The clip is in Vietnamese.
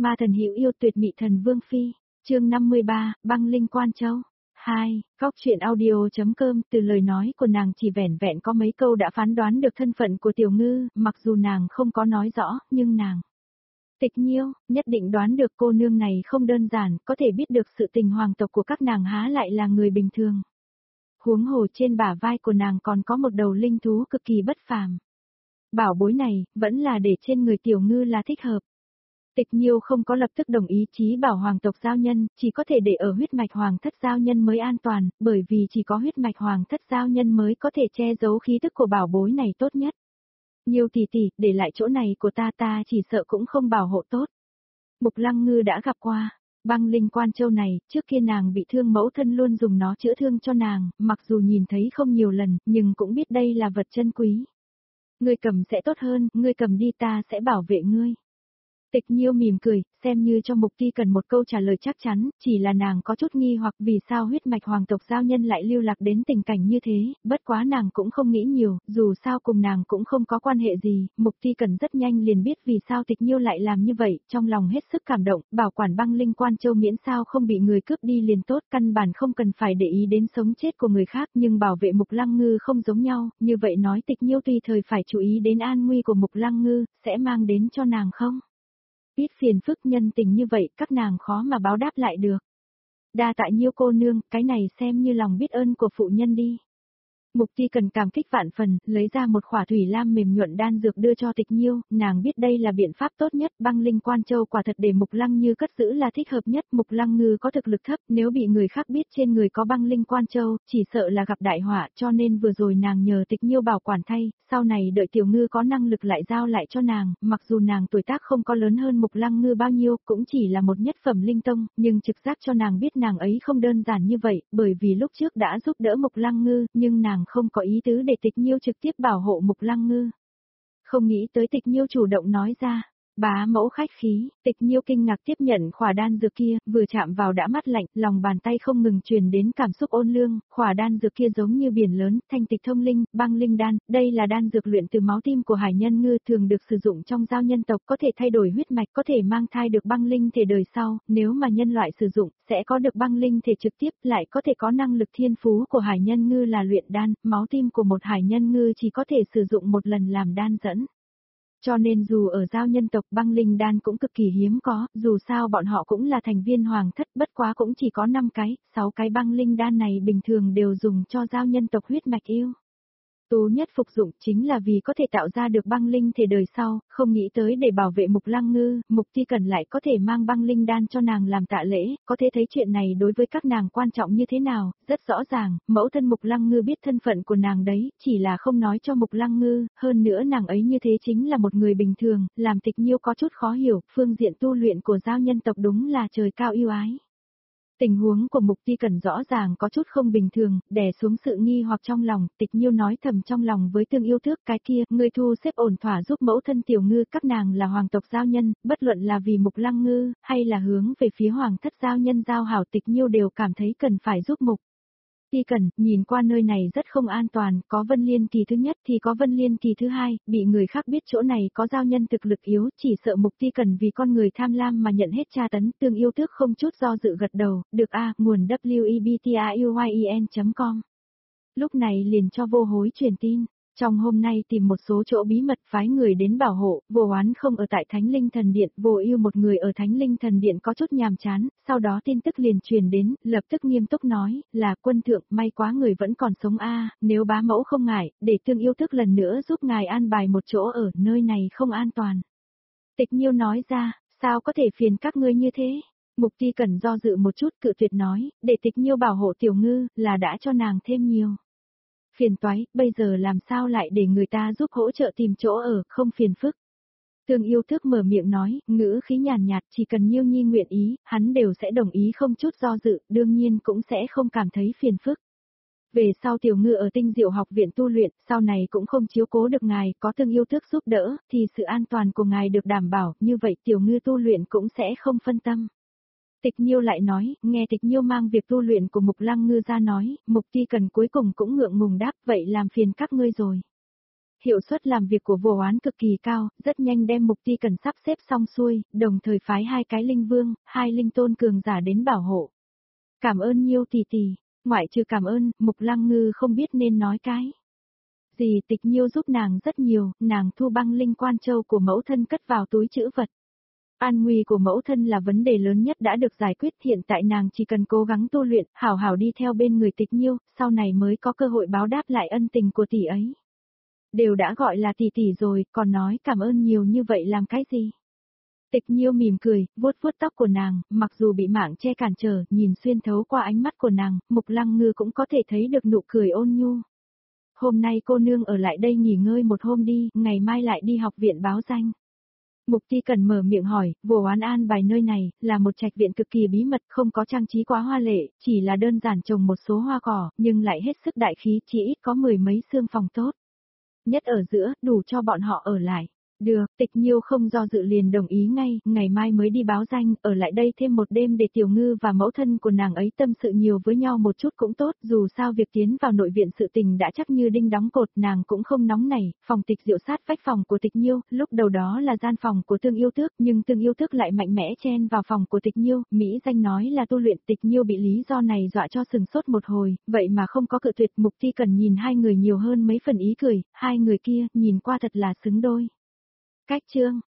Ma thần hữu yêu tuyệt mỹ thần Vương Phi, chương 53, băng linh Quan Châu. 2. Góc truyện audio.com. Từ lời nói của nàng chỉ vẻn vẹn có mấy câu đã phán đoán được thân phận của Tiểu Ngư, mặc dù nàng không có nói rõ, nhưng nàng Tịch Nhiêu, nhất định đoán được cô nương này không đơn giản, có thể biết được sự tình hoàng tộc của các nàng há lại là người bình thường. Huống hồ trên bả vai của nàng còn có một đầu linh thú cực kỳ bất phàm. Bảo bối này, vẫn là để trên người Tiểu Ngư là thích hợp. Tịch Nhiêu không có lập tức đồng ý chí bảo hoàng tộc giao nhân, chỉ có thể để ở huyết mạch hoàng thất giao nhân mới an toàn, bởi vì chỉ có huyết mạch hoàng thất giao nhân mới có thể che giấu khí tức của bảo bối này tốt nhất. Nhiêu tỷ tỷ, để lại chỗ này của ta chỉ sợ cũng không bảo hộ tốt. Mục Lăng Ngư đã gặp qua, băng linh Quan Châu này, trước kia nàng bị thương mẫu thân luôn dùng nó chữa thương cho nàng, mặc dù nhìn thấy không nhiều lần, nhưng cũng biết đây là vật chân quý. Ngươi cầm sẽ tốt hơn, ngươi cầm đi ta sẽ bảo vệ ngươi. Tịch Nhiêu mỉm cười, xem như cho Mục Ti cần một câu trả lời chắc chắn, chỉ là nàng có chút nghi hoặc vì sao huyết mạch hoàng tộc giao nhân lại lưu lạc đến tình cảnh như thế, bất quá nàng cũng không nghĩ nhiều, dù sao cùng nàng cũng không có quan hệ gì, Mục Ti cần rất nhanh liền biết vì sao Tịch Nhiêu lại làm như vậy, trong lòng hết sức cảm động, bảo quản băng linh Quan Châu miễn sao không bị người cướp đi liền tốt, căn bản không cần phải để ý đến sống chết của người khác, nhưng bảo vệ Mục Lăng Ngư không giống nhau, như vậy nói Tịch Nhiêu tùy thời phải chú ý đến an nguy của Mục Lăng Ngư, sẽ mang đến cho nàng không? Biết phiền phức nhân tình như vậy, các nàng khó mà báo đáp lại được. Đa tạ Nhiêu cô nương, cái này xem như lòng biết ơn của phụ nhân đi. Mục Ti cần cảm kích vạn phần, lấy ra một khỏa thủy lam mềm nhuận đan dược đưa cho Tịch Nhiêu, nàng biết đây là biện pháp tốt nhất, băng linh Quan Châu quả thật để Mục Lăng Như cất giữ là thích hợp nhất, Mục Lăng Ngư có thực lực thấp, nếu bị người khác biết trên người có băng linh Quan Châu, chỉ sợ là gặp đại họa, cho nên vừa rồi nàng nhờ Tịch Nhiêu bảo quản thay, sau này đợi Tiểu Ngư có năng lực lại giao lại cho nàng, mặc dù nàng tuổi tác không có lớn hơn Mục Lăng Ngư bao nhiêu, cũng chỉ là một nhất phẩm linh tông, nhưng trực giác cho nàng biết nàng ấy không đơn giản như vậy, bởi vì lúc trước đã giúp đỡ Mục Lăng Ngư, nhưng nàng không có ý tứ để Tịch Nhiêu trực tiếp bảo hộ Mục Lăng Ngư. Không nghĩ tới Tịch Nhiêu chủ động nói ra, bá mẫu khách khí, Tịch Nhiêu kinh ngạc tiếp nhận khỏa đan dược kia, vừa chạm vào đã mát lạnh, lòng bàn tay không ngừng truyền đến cảm xúc ôn lương, khỏa đan dược kia giống như biển lớn, thanh tịch thông linh, băng linh đan, đây là đan dược luyện từ máu tim của hải nhân ngư, thường được sử dụng trong giao nhân tộc, có thể thay đổi huyết mạch, có thể mang thai được băng linh thể đời sau, nếu mà nhân loại sử dụng, sẽ có được băng linh thể trực tiếp, lại có thể có năng lực thiên phú của hải nhân ngư là luyện đan, máu tim của một hải nhân ngư chỉ có thể sử dụng một lần làm đan dẫn. Cho nên dù ở giao nhân tộc băng linh đan cũng cực kỳ hiếm có, dù sao bọn họ cũng là thành viên hoàng thất, bất quá cũng chỉ có 5 cái, 6 cái băng linh đan này bình thường đều dùng cho giao nhân tộc huyết mạch yêu. Tú nhất phục dụng chính là vì có thể tạo ra được băng linh thể đời sau, không nghĩ tới để bảo vệ Mục Lăng Ngư, Mục Ti cần lại có thể mang băng linh đan cho nàng làm tạ lễ, có thể thấy chuyện này đối với các nàng quan trọng như thế nào, rất rõ ràng, mẫu thân Mục Lăng Ngư biết thân phận của nàng đấy, chỉ là không nói cho Mục Lăng Ngư, hơn nữa nàng ấy như thế chính là một người bình thường, làm Tịch Nhiêu có chút khó hiểu, phương diện tu luyện của giao nhân tộc đúng là trời cao yêu ái. Tình huống của Mục Ti cần rõ ràng có chút không bình thường, đè xuống sự nghi hoặc trong lòng, Tịch Nhiêu nói thầm trong lòng với Tương Yêu Tước, cái kia, ngươi thu xếp ổn thỏa giúp mẫu thân Tiểu Ngư, các nàng là hoàng tộc giao nhân, bất luận là vì Mục Lăng Ngư, hay là hướng về phía hoàng thất giao nhân giao hảo, Tịch Nhiêu đều cảm thấy cần phải giúp Mục Ti cần, nhìn qua nơi này rất không an toàn, có Vân Liên kỳ thứ nhất thì có Vân Liên kỳ thứ hai, bị người khác biết chỗ này có giao nhân thực lực yếu, chỉ sợ Mục Ti cần vì con người tham lam mà nhận hết tra tấn, Tương Yêu Tước không chút do dự gật đầu, được a, nguồn webtauyen.com. Lúc này liền cho Vô Hối truyền tin. Trong hôm nay tìm một số chỗ bí mật phái người đến bảo hộ, Vô Oán không ở tại Thánh Linh Thần Điện, Vô Yêu một người ở Thánh Linh Thần Điện có chút nhàm chán, sau đó tin tức liền truyền đến, lập tức nghiêm túc nói, là quân thượng, may quá người vẫn còn sống a, nếu bá mẫu không ngại, để Tương Yêu Tước lần nữa giúp ngài an bài một chỗ ở, nơi này không an toàn. Tịch Nhiêu nói ra, sao có thể phiền các ngươi như thế? Mục Ti cần do dự một chút cự tuyệt nói, để Tịch Nhiêu bảo hộ Tiểu Ngư, là đã cho nàng thêm nhiều phiền toái, bây giờ làm sao lại để người ta giúp hỗ trợ tìm chỗ ở, không phiền phức. Tương Yêu Tước mở miệng nói, ngữ khí nhàn nhạt, chỉ cần Nhiêu Nhi nguyện ý, hắn đều sẽ đồng ý không chút do dự, đương nhiên cũng sẽ không cảm thấy phiền phức. Về sau Tiểu Ngư ở Tinh Diệu học viện tu luyện, sau này cũng không chiếu cố được ngài, có Tương Yêu Tước giúp đỡ, thì sự an toàn của ngài được đảm bảo, như vậy Tiểu Ngư tu luyện cũng sẽ không phân tâm. Tịch Nhiêu lại nói, nghe Tịch Nhiêu mang việc tu luyện của Mục Lăng Ngư ra nói, Mục Ti cần cuối cùng cũng ngượng ngùng đáp, vậy làm phiền các ngươi rồi. Hiệu suất làm việc của Vô Oán cực kỳ cao, rất nhanh đem Mục Ti Cần sắp xếp xong xuôi, đồng thời phái 2 cái linh vương, 2 linh tôn cường giả đến bảo hộ. Cảm ơn Nhiêu tỷ tỷ, ngoại trừ cảm ơn, Mục Lăng Ngư không biết nên nói cái gì. Tịch Nhiêu giúp nàng rất nhiều, nàng thu băng linh quan châu của mẫu thân cất vào túi trữ vật. An nguy của mẫu thân là vấn đề lớn nhất đã được giải quyết, hiện tại nàng chỉ cần cố gắng tu luyện, hảo hảo đi theo bên người Tịch Nhiêu, sau này mới có cơ hội báo đáp lại ân tình của tỷ ấy. Đều đã gọi là tỷ tỷ rồi, còn nói cảm ơn nhiều như vậy làm cái gì? Tịch Nhiêu mỉm cười, vuốt vuốt tóc của nàng, mặc dù bị mạng che cản trở, nhìn xuyên thấu qua ánh mắt của nàng, Mục Lăng Ngư cũng có thể thấy được nụ cười ôn nhu. Hôm nay cô nương ở lại đây nghỉ ngơi một hôm đi, ngày mai lại đi học viện báo danh. Mục Ti Cần mở miệng hỏi, Vô Oán an bài nơi này, là một trạch viện cực kỳ bí mật, không có trang trí quá hoa lệ, chỉ là đơn giản trồng một số hoa cỏ, nhưng lại hết sức đại khí, chỉ ít có 10 mấy xương phòng tốt. Nhất ở giữa, đủ cho bọn họ ở lại. Được, Tịch Nhiêu không do dự liền đồng ý ngay, ngày mai mới đi báo danh, ở lại đây thêm một đêm để Tiểu Ngư và mẫu thân của nàng ấy tâm sự nhiều với nhau một chút cũng tốt, dù sao việc tiến vào nội viện sự tình đã chắc như đinh đóng cột, nàng cũng không nóng nảy. Phòng Tịch Diệu sát vách phòng của Tịch Nhiêu, lúc đầu đó là gian phòng của Tương Yêu Tước, nhưng Tương Yêu Tước lại mạnh mẽ chen vào phòng của Tịch Nhiêu, Mỹ danh nói là tu luyện. Tịch Nhiêu bị lý do này dọa cho sừng sốt một hồi, vậy mà không có cự tuyệt. Mục Ti Cần nhìn hai người nhiều hơn mấy phần ý cười, hai người kia, nhìn qua thật là xứng đôi. Cách chương